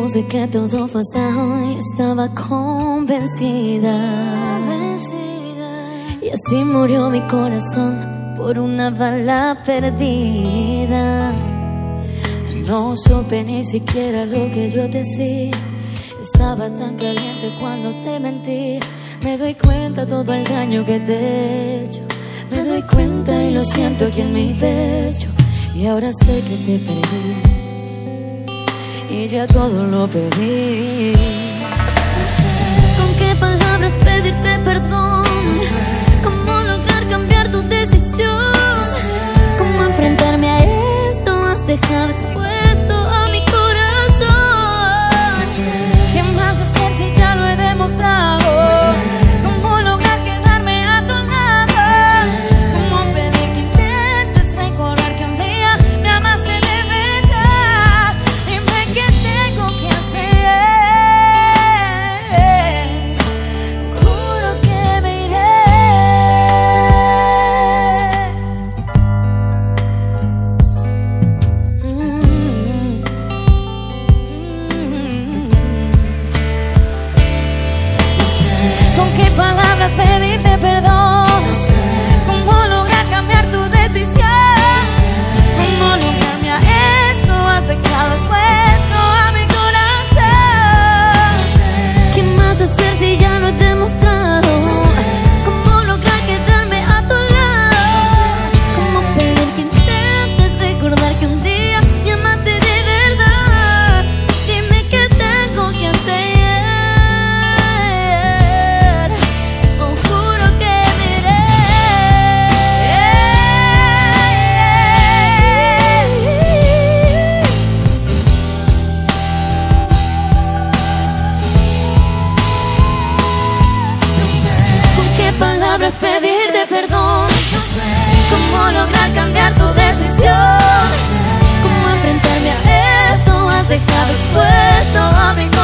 supuse que todo fue hoy, estaba convencida. Y así murió mi corazón por una bala perdida. No supe ni siquiera lo que yo te decía. Estaba tan caliente cuando te mentí. Me doy cuenta todo el daño que te he hecho. Me doy cuenta y lo siento aquí en mi pecho. Y ahora sé que te perdí y ya todo lo perdí. No sé con qué palabras pedirte perdón. No sé cómo lograr cambiar tu decisión. No sé cómo enfrentarme a esto. Has dejado expuesto a mi corazón. No sé qué más hacer si ya lo he demostrado. No sé cómo lograr quedarme a tu lado. No sé cómo pedir que intentes recordar que un día me amaste de verdad. Dime qué tengo que hacer. Juro que me iré. ¿Con qué palabras pedirte perdón? ¿Cómo lograr cambiar tu decisión? ¿Cómo lograrme a esto? Has dejado expuesto a mi corazón. ¿Qué más hacer si ya lo he demostrado? ¿Cómo lograr quedarme a tu lado? ¿Cómo pedir que intentes recordar que un día me amaste de verdad? Dime qué tengo que hacer. Oh, juro que me iré. ¿Con qué palabras pedirte perdón? ¿Cómo lograr cambiar tu decisión? ¿Cómo enfrentarme a esto? Has dejado expuesto a mi